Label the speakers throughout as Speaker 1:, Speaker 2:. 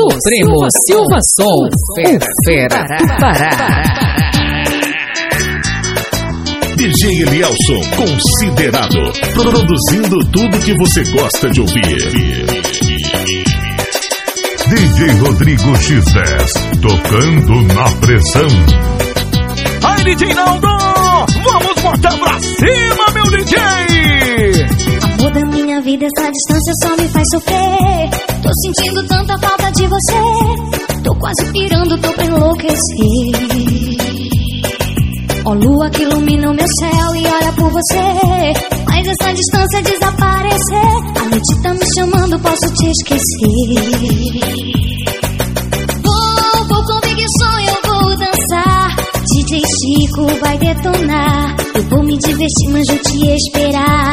Speaker 1: Supremo Silva Som, Fera do Pará.
Speaker 2: DJ Elielson, considerado, produzindo tudo que você gosta de ouvir. DJ Rodrigo X10, tocando na pressão.
Speaker 3: Aí, DJ Naldo, vamos botar pra cima, meu DJ!
Speaker 4: Amor da minha vida, essa distância só me faz sofrer. Tô sentindo tanta falta de você. Tô quase pirando, tô pra enlouquecer. Ó lua que ilumina o meu céu e olha por você. Mas essa distância desaparecer. A noite tá me chamando, posso te esquecer. Vou com Big Som, eu vou dançar. DJ Chico vai detonar. Eu vou me divertir, mas vou te esperar.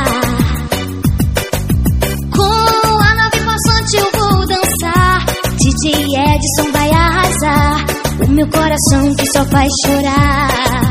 Speaker 4: Com a nave passante eu vou dançar. DJ Edson vai arrasar. O meu coração que só faz chorar.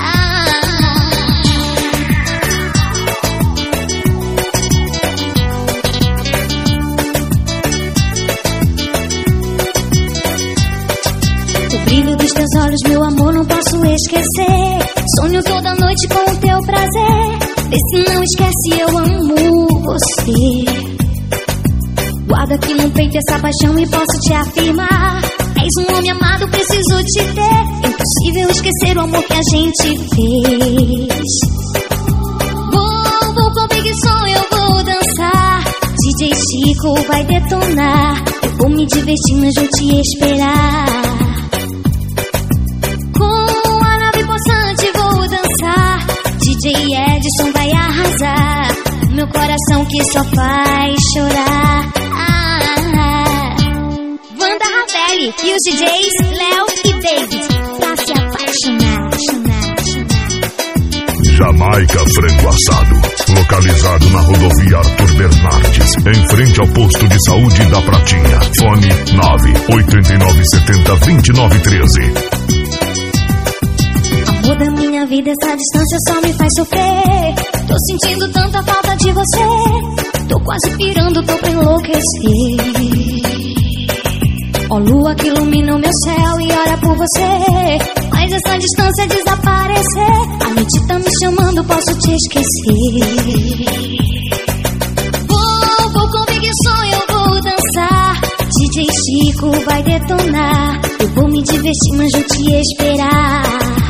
Speaker 4: O brilho dos teus olhos, meu amor, não posso esquecer. Sonho toda noite com o teu prazer. Vê se não esquece, eu amo você. Guarda aqui no peito essa paixão e posso te afirmar. És um homem amado, preciso te ter. Impossível esquecer o amor que a gente fez. Vou com Big Som, eu vou dançar. DJ Chico vai detonar. Eu vou me divertir, mas vou te esperar. Com a nave possante vou dançar. DJ Edson vai arrasar. Meu coração que só faz chorar. Wanda Ravelli e os DJs Léo e David, pra se apaixonar.
Speaker 2: Jamaica Frango Assado, localizado na rodovia Arthur Bernardes, em frente ao posto de saúde da Pratinha. Fone 989702913.
Speaker 4: Amor da minha vida, essa distância só me faz sofrer. Tô sentindo tanta falta de você. Tô quase pirando, tô pra enlouquecer. Ó lua que ilumina o meu céu e olha por você. Mas essa distância desaparecer. A noite tá me chamando, posso te esquecer. Vou com Big Som, eu vou dançar. DJ Chico vai detonar. Eu vou me divertir, mas vou te esperar.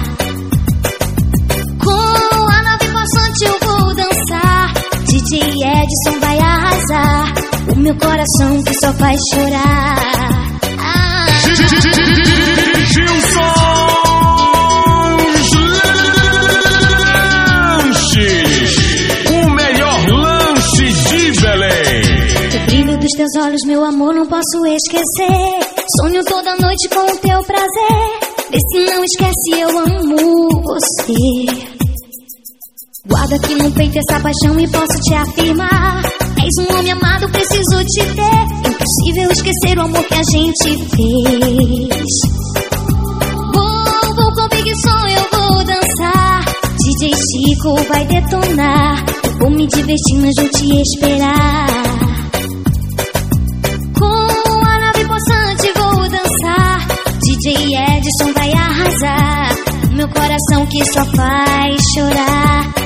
Speaker 4: Com a nave passante eu vou dançar. DJ Edson vai arrasar. O meu coração que só faz chorar.
Speaker 3: Gilson Lanches, o melhor lanche de Belém.
Speaker 4: O brilho dos teus olhos, meu amor, não posso esquecer. Sonho toda noite com o teu prazer. Vê se não esquece, eu amo você. Guarda aqui no peito essa paixão e posso te afirmar. És um homem amado, preciso te ter. Impossível esquecer o amor que a gente fez. Vou com Big Som, eu vou dançar. DJ Chico vai detonar. Eu vou me divertir, mas vou te esperar. Com a nave possante vou dançar. DJ Edson vai arrasar. Meu coração que só faz chorar.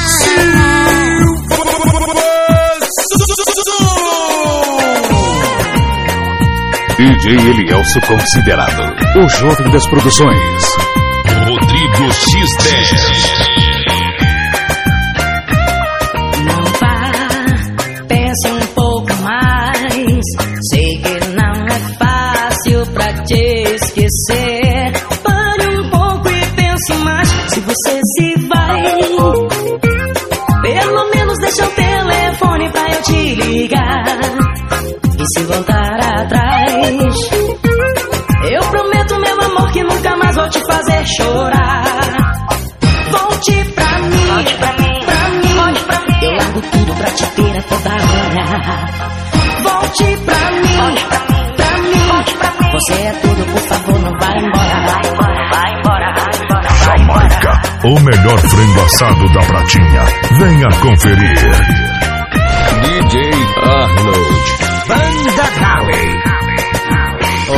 Speaker 2: DJ Elielson considerado, o jovem das produções. Rodrigo X10.
Speaker 5: Não vá, pense um pouco mais. Sei que não é fácil pra te esquecer. Pare um pouco e pense mais. Se você se vai, pelo menos deixa o telefone pra eu te ligar. E se voltar atrás, eu prometo, meu amor, que nunca mais vou te fazer chorar. Volte pra mim, pra mim. Eu largo tudo pra te ter a toda hora. Volte pra mim, pra mim. Você é tudo, por favor, não vai embora. Vai embora.
Speaker 2: Jamaica, o melhor frango assado da Pratinha. Venha conferir.
Speaker 6: DJ Arnold.
Speaker 3: Banda Cali.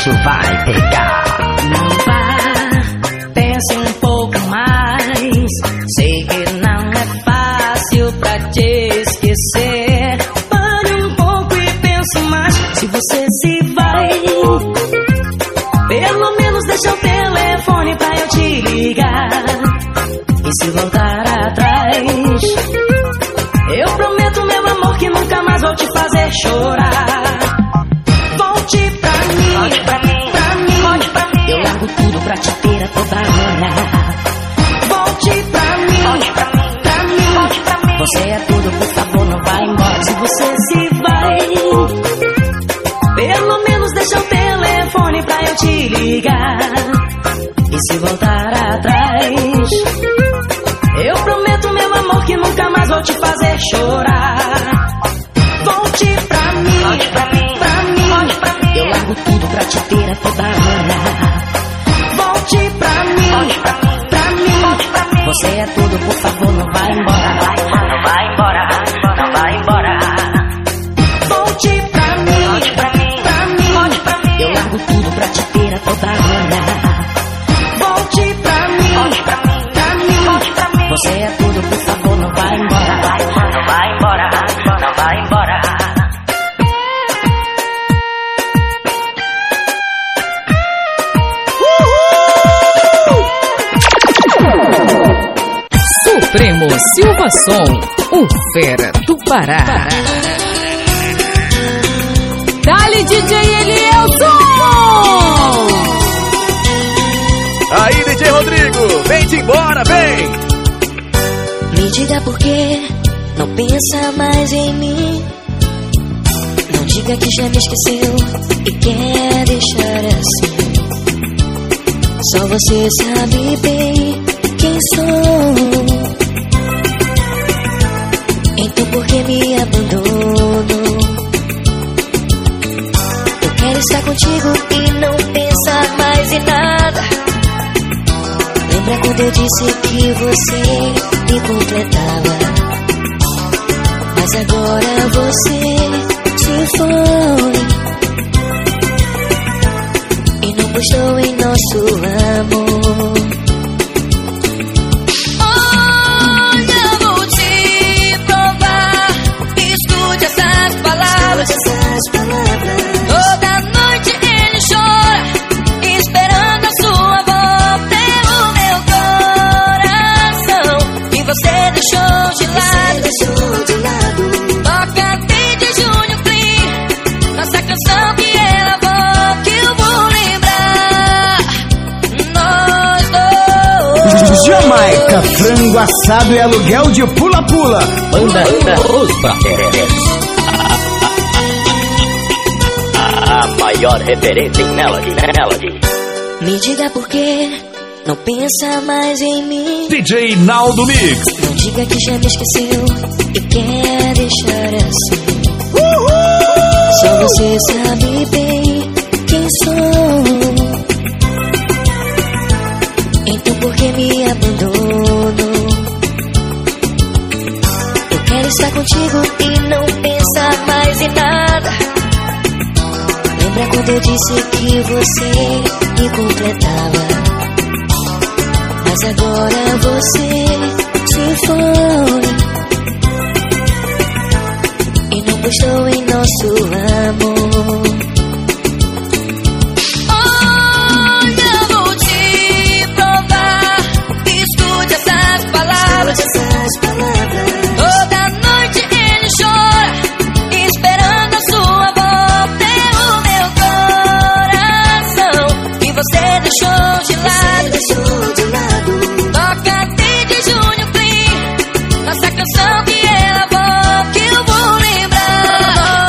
Speaker 5: bicho vai pegar. Não vá, pense um pouco mais. Sei que não é fácil pra te esquecer. Pare um pouco e pense mais. Se você se vai, pelo menos deixa o telefone pra eu te ligar. E se voltar atrás, eu prometo, meu amor, que nunca mais vou te fazer chorar. Volte pra mim, volte pra mim, pra mim, volte pra mim. Eu largo tudo pra te ter a toda hora. Volte pra mim, volte pra mim, pra mim, volte pra mim. Você é tudo, por favor, não vai embora. Se você se vai, pelo menos deixa o telefone pra eu te ligar. E se voltar atrás, eu prometo, meu amor, que nunca mais vou te fazer chorar. Volte pra mim, volte pra mim, pra mim, volte pra mim. Eu largo tudo pra te ter a toda hora. Volte pra mim, volte pra mim, pra mim, volte pra mim. Você é tudo, por favor, não vai embora. Não vai embora, não vai embora. Volte pra mim, volte pra mim, pra mim, volte pra mim. Eu largo tudo pra te ter a toda hora. Volte pra mim, volte pra mim, pra mim, volte pra mim. Você é tudo, por favor, não vai embora. Não vai embora, não vai embora.
Speaker 1: Supremo Silva Som, o fera do Pará. Dale, DJ Elielson!
Speaker 3: Aí, DJ Rodrigo, vem-te embora, vem!
Speaker 4: Me diga por que não pensa mais em mim. Não diga que já me esqueceu e quer deixar assim. Só você sabe bem quem sou. Então por que me abandonou? Eu quero estar contigo e não pensar mais em nada. Lembra quando eu disse que você me completava? Mas agora você se foi e não postou em nosso amor. Olha, vou te provar. Escute essas palavras. Toda noite ele chora, esperando a sua volta. O meu coração e você deixou de lado. Toca de Júnior Clean, nossa canção que ela volta, que eu vou lembrar. Nós dois.
Speaker 6: Jamaica, frango assado e aluguel de pula-pula.
Speaker 5: Banda Os Prateres, a maior referência em melody.
Speaker 4: Me diga por que não pensa mais em mim.
Speaker 3: DJ Naldo Mix.
Speaker 4: Não diga que já me esqueceu e quer deixar assim. Só você sabe bem quem sou. Então por que me abandonou? Eu quero estar contigo e não pensar mais em nada. Lembra quando eu disse que você me completava? Mas agora você se foi e não postou em nosso amor. Olha, vou te provar. Escute essas palavras. Toda noite ele chora, esperando a sua volta. O meu coração e você deixou de lado. Toca de Júnior Clean, nossa canção que ela volta, que eu vou lembrar.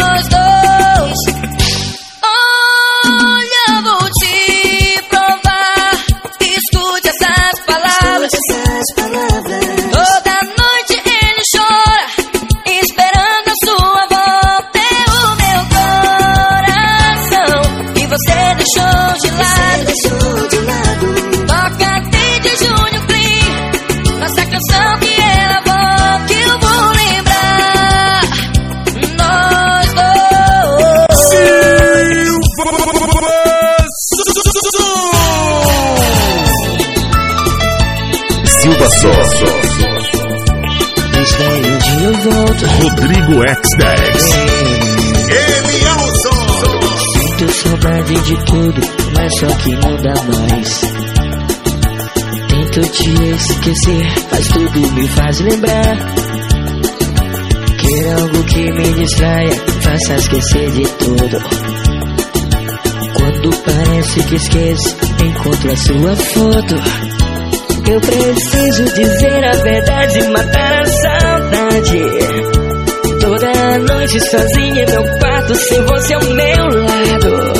Speaker 2: Rodrigo X10. Ele é o som.
Speaker 5: Sinto saudade de tudo, mas só que não dá mais. Tento te esquecer, mas tudo me faz lembrar. Quer algo que me distraia, faça esquecer de tudo. Quando parece que esqueço, encontro a sua foto. Eu preciso dizer a verdade e matar a saudade. Toda noite sozinha em meu quarto, sem você ao meu lado.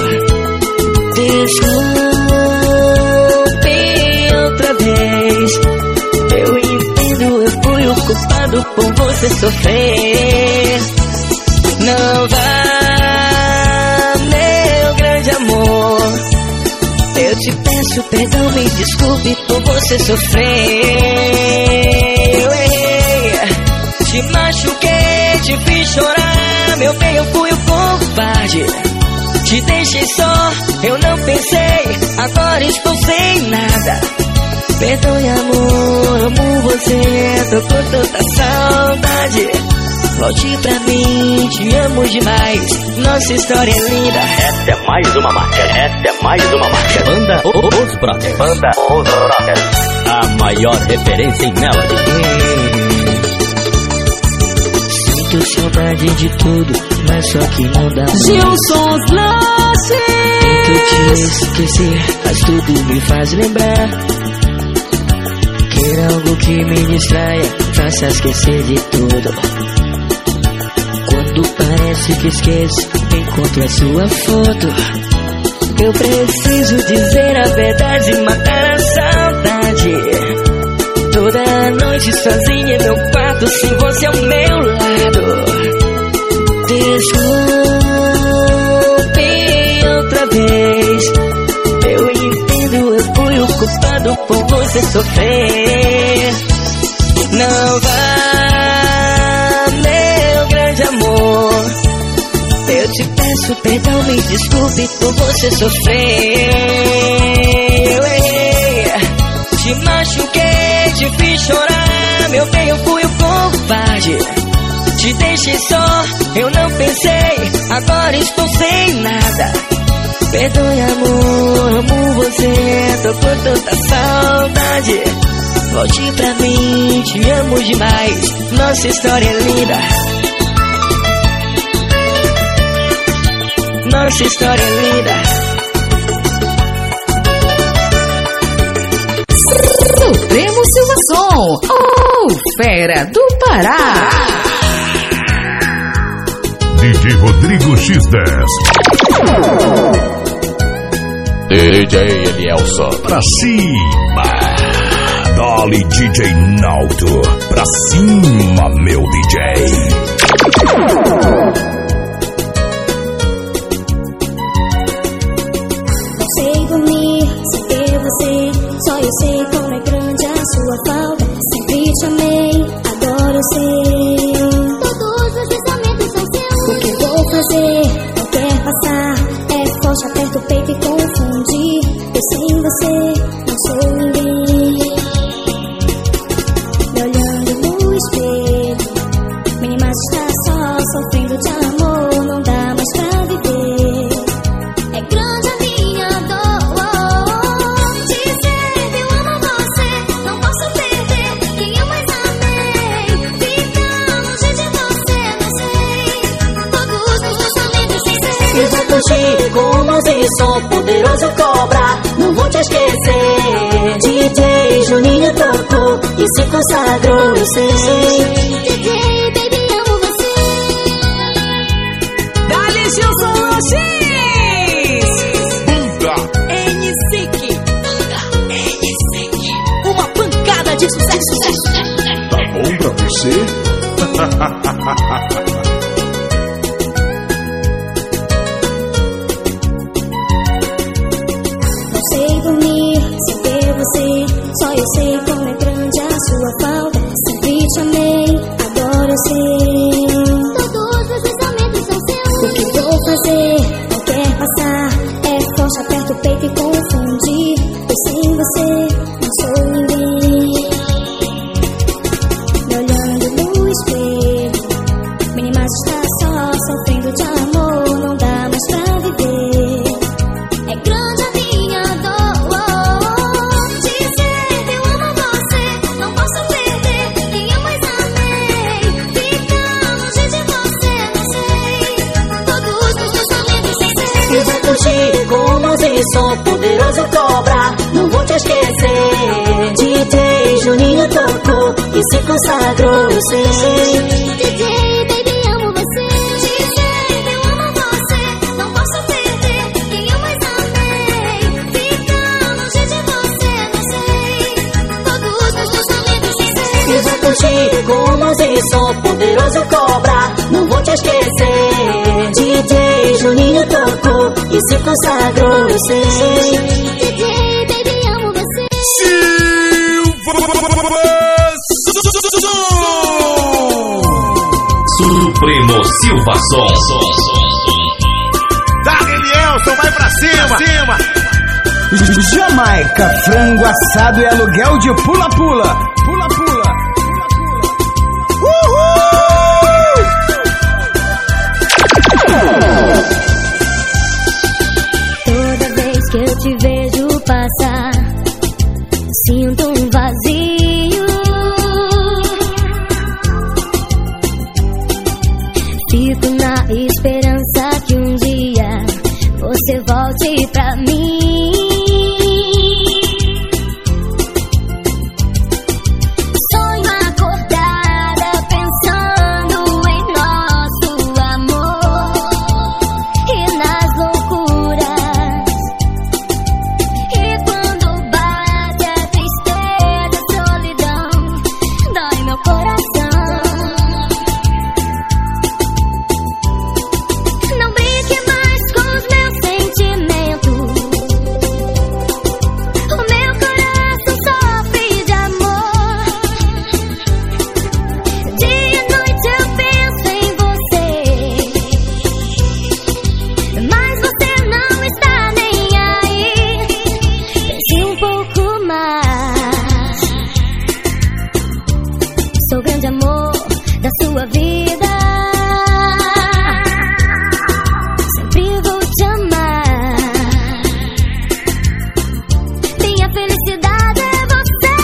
Speaker 5: Desculpe outra vez. Eu entendo, eu fui o culpado por você sofrer. Não vá, meu grande amor. Eu te peço perdão, me desculpe por você sofrer. Eu errei, te machuquei, te fiz chorar. Meu bem, eu fui o covarde. Te deixei só, eu não pensei. Agora estou sem nada. Perdoe, amor, amo você. Tô com tanta saudade. Volte pra mim, te amo demais. Nossa história é linda.
Speaker 7: Essa é mais uma marca. Essa é mais uma marca.
Speaker 3: Banda Os Brothers.
Speaker 7: Banda Os Brothers.
Speaker 3: A maior referência em melody.
Speaker 5: Sinto saudade de tudo, mas só que não dá mais.
Speaker 1: Gilson's Lanches.
Speaker 5: Tento te esquecer, mas tudo me faz lembrar. Quer algo que me distraia, faça esquecer de tudo. Quando parece que esqueço, encontro a sua foto. Eu preciso dizer a verdade e matar a saudade. Toda noite sozinha em meu quarto, sem você ao meu lado. Desculpe outra vez. Eu entendo, eu fui o culpado por você sofrer. Não vá, meu grande amor. Eu te peço perdão, me desculpe por você sofrer. Eu errei, te machuquei, te fiz chorar. Meu bem, eu fui o covarde. Te deixei só, eu não pensei. Agora estou sem nada. Perdoe, amor, amo você. Tô com tanta saudade. Volte pra mim, te amo demais. Nossa história é linda. Nossa história é linda.
Speaker 1: Supremo Silva Som, o Fera do Pará.
Speaker 2: DJ Rodrigo X10.
Speaker 3: DJ Elielson.
Speaker 2: Pra cima. Dali DJ Naldo. Pra cima, meu DJ.
Speaker 4: Não sei dormir sem ter você. Só eu sei como é grande a sua falta. Sempre te amei, agora eu sei. Todos os pensamentos são seus. O que vou fazer? Não quer passar. É forte, aperta o peito e confundir. Eu sem você não sou ninguém. Me olhando no espelho, minha imagem está só sofrendo de amor. Não dá mais pra viver. É grande a minha dor. Dizer eu amo você, não posso perder quem eu mais amei. Ficar longe de você, não sei. Todos os pensamentos sem ser.
Speaker 5: Eu vou curtir com mãos em som, poderoso cobra, não vou te esquecer. DJ Juninho tocou e se consagrou, eu sei.
Speaker 4: DJ, baby, amo você.
Speaker 1: Dali Gilson Lanches. NSYNC. Uma pancada de sucesso.
Speaker 2: Tá bom pra você?
Speaker 4: Não sei dormir sem ter você. Só eu sei como é grande a sua falta. Sempre te amei, agora eu sei. Todos os pensamentos são seus. O que vou fazer? Não quer passar. É forte, aperta o peito e confundir. Eu sem você não sou ninguém. Me olhando no espelho,
Speaker 5: E vai curtir com luz e som, poderoso cobra, não vou te esquecer. DJ Juninho tocou e se consagrou, eu sei.
Speaker 4: DJ, baby, amo você. DJ, eu amo você. Não posso perder quem eu mais amei. Ficar longe de você, não sei. Todos os meus pensamentos sem ser.
Speaker 5: E vai curtir com luz e som, poderoso cobra, não vou te esquecer. DJ Juninho tocou e se consagrou, eu sei.
Speaker 4: DJ, baby, amo você.
Speaker 8: Supremo Silva Som.
Speaker 3: Dali, Elson, vai pra cima!
Speaker 6: Jamaica, frango assado e aluguel de pula-pula. Pula-pula.
Speaker 4: Toda vez que eu te vejo passar, sinto um vazio. Fico na esperança que um dia você volte pra mim. Sonho acordada pensando em nosso amor e nas loucuras. E quando bate a tristeza, a solidão, dói meu coração. Não brinque mais com os meus sentimentos. O meu coração sofre de amor. Dia e noite eu penso em você, mas você não está nem aí. Pense um pouco mais. Sou o grande amor da sua vida. Sempre vou te amar. Minha felicidade é você.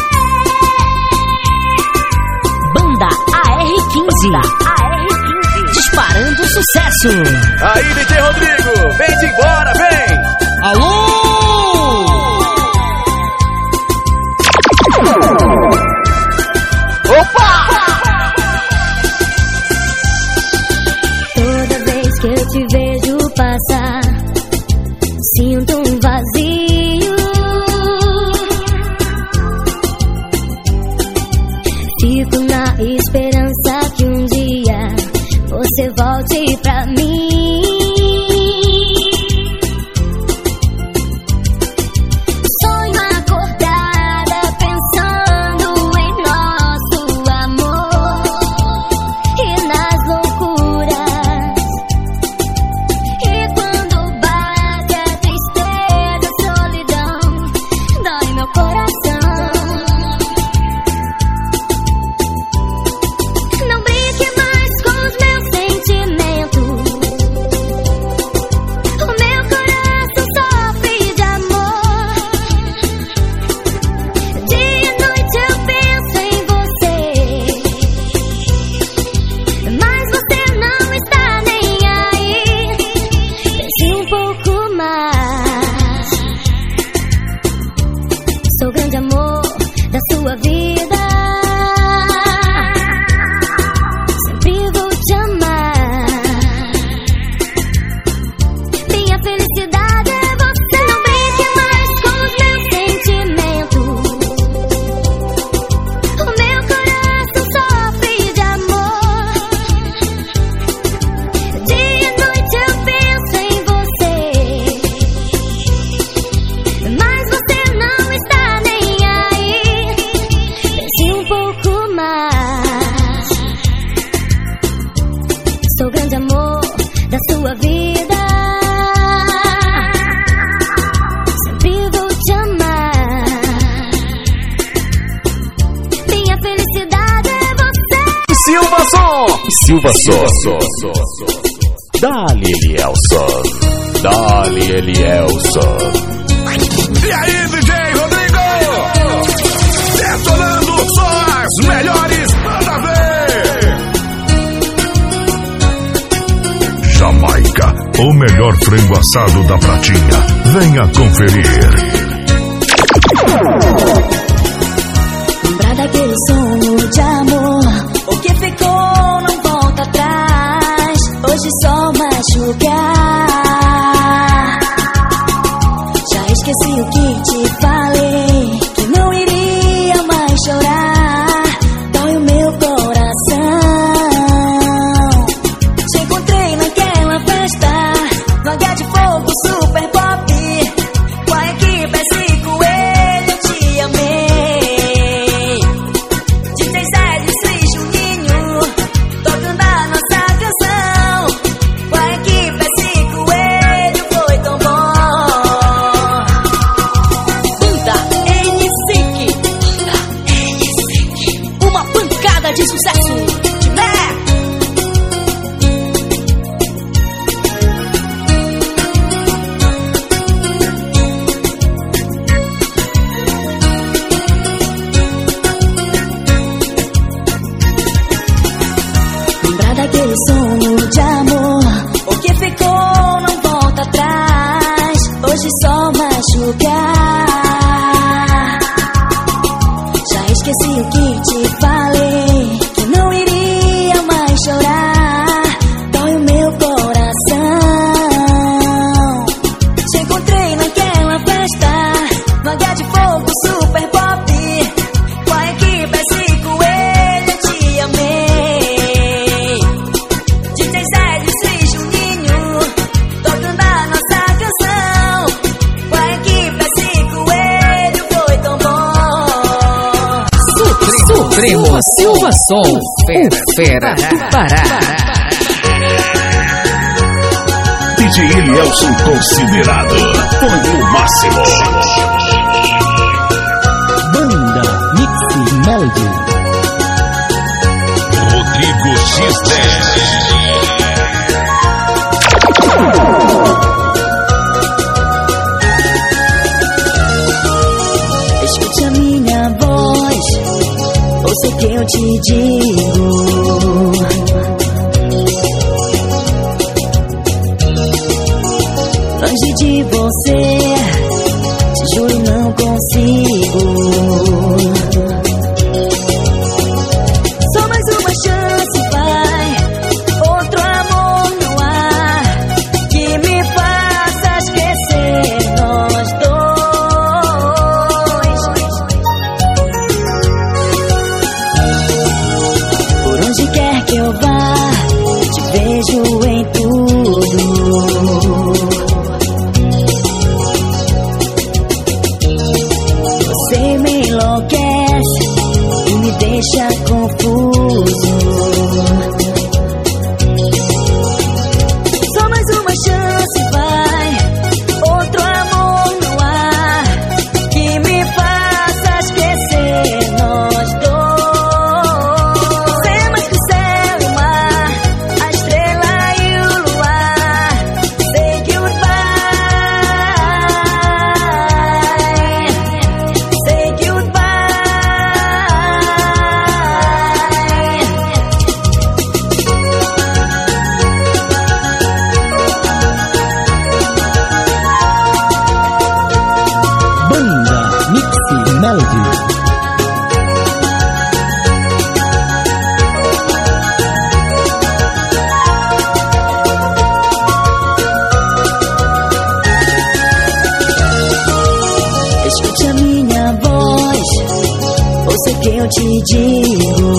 Speaker 5: Banda AR15, disparando sucesso.
Speaker 3: Aí, DJ Rodrigo, vem-te embora, vem!
Speaker 6: Alô!
Speaker 4: Toda vez que eu te vejo passar, sinto um vazio. Fico na esperança que um dia você volte pra mim. Sonho acordada pensando em nosso amor e nas loucuras. E quando bate a tristeza, a solidão, dói meu coração. Não brinque mais com os meus sentimentos. O meu coração sofre de amor. Dia e noite eu penso em você, mas você não está nem aí. Pense um pouco mais. Sou o grande amor da sua vida. Sempre vou te amar. Minha felicidade é você. Não brinque mais com os meus sentimentos. O meu coração sofre de amor. Dia e noite eu penso em você, mas você não está nem aí. Pense um pouco mais. Sou o grande amor da sua vida. Sempre vou te amar. Minha felicidade é você.
Speaker 3: Silva Som!
Speaker 8: Silva Som. Dali, Elielson. Dali, Elielson.
Speaker 3: E aí, DJ Rodrigo? Detonando só as melhores, manda ver!
Speaker 2: Jamaica O melhor frango assado da Pratinha. Venha conferir.
Speaker 4: Lembrar daquele sonho de amor. O que ficou não volta atrás. Hoje só machucar. Já esqueci o que te falei, que não iria mais chorar. Dói o meu coração. Te encontrei naquela festa, no Águia de Fogo Super Pop. Com a equipe S Coelho eu te amei. DJ Zé de Sri Juninho, tocando a nossa canção. Com a equipe S Coelho foi tão bom. Banda N-Sync, uma pancada de sucesso. De pé. Lembrar daquele sonho de amor. O que ficou não volta atrás. Hoje só machucar. Já esqueci o que te falei, que não iria mais chorar. Dói o meu coração. Te encontrei naquela festa, no Águia de Fogo Super Pop. Com a equipe S Coelho eu te amei. DJ Zé de Sri Juninho, tocando a nossa canção. Com a equipe S Coelho foi tão bom.
Speaker 1: Supremo Silva Som, o fera do Pará.
Speaker 8: DJ Elielson considerado foi o máximo.
Speaker 6: Banda Mix Melody.
Speaker 8: Rodrigo X10.
Speaker 4: Escute a minha voz, ouça o que eu te digo. Longe de você, te juro não consigo. Só mais uma chance, vai. Outro amor no ar, que me faça esquecer nós dois. Por onde quer que eu vá, te vejo em tudo. Você me enlouquece e me deixa confuso. Só mais uma chance, vai. Outro amor no ar, que me faça esquecer nós dois. Você é mais que o céu e o mar, a estrela e o luar. Say goodbye. Say goodbye.
Speaker 6: Banda Mix Melody.
Speaker 4: Escute a minha voz, ouça o que eu te digo.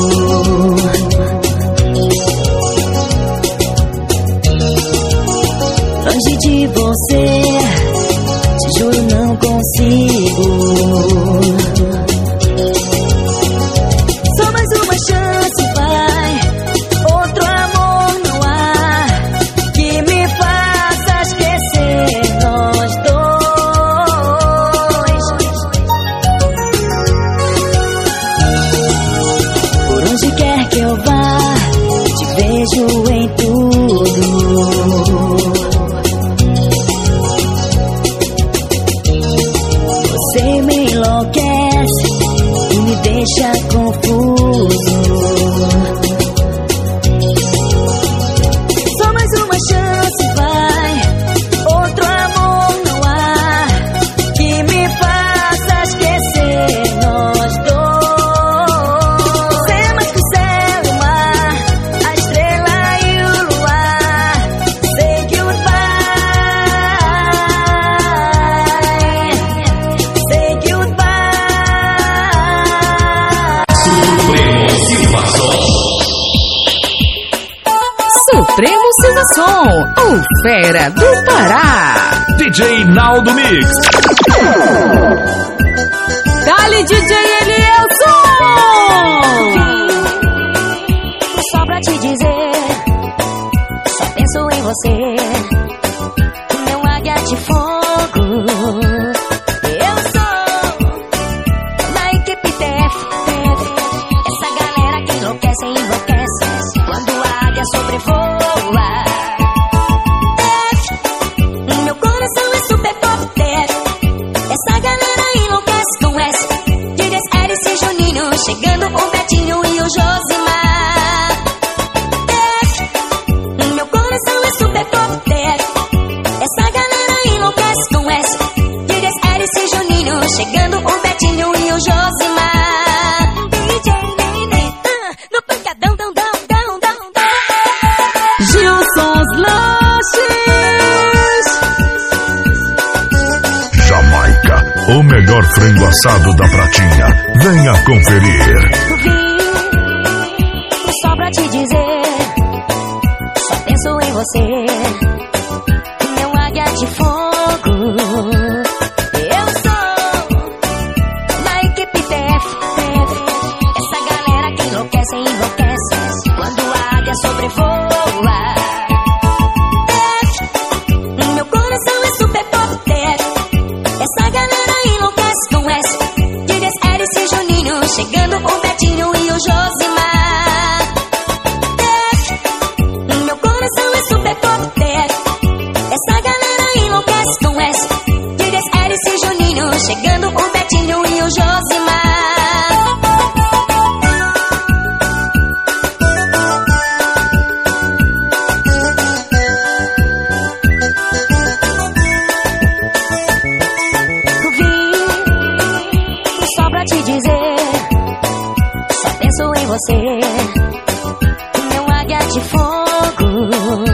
Speaker 4: Longe de você, te juro não consigo. Só mais uma chance, vai. Outro amor no ar, que me faça esquecer nós dois. Por onde quer que eu vá, te vejo em tudo. Você me enlouquece e me deixa confuso. Só mais uma chance, vai.
Speaker 1: o Fera do Pará.
Speaker 3: DJ Naldo Mix.
Speaker 1: Dale, DJ Elielson.
Speaker 4: Só pra te dizer, só penso em você, meu águia de fogo. Eu sou da equipe TF, essa galera que enlouquece, enlouquece quando a águia sobrevoa. Meu coração é super pop TF, essa galera enlouquece com S. Dias Eris e Juninho, chegando o Betinho e o Josimar. Meu coração é super pop TF, essa galera enlouquece com S. Dias Eris e Juninho, chegando o Betinho e o Josimar. DJ Nenê, no pancadão, dão, dão, dão, dão, dão.
Speaker 1: Gilson's Lanches.
Speaker 2: Jamaica, o melhor frango assado da Pratinha. Venha conferir.
Speaker 4: Vim só pra te dizer, só penso em você, meu águia de fogo. Eu sou da equipe TF, essa galera que enlouquece, enlouquece quando a águia sobrevoa. Meu coração é super pop TF, essa galera enlouquece com S. Dias Eris e Juninho, chegando o Betinho e o Josimar. Meu coração é super pop TF, essa galera enlouquece com S. Dias Eris e Juninho, chegando o Betinho e o Josimar. Vim só pra te dizer, só penso em você, meu águia de fogo.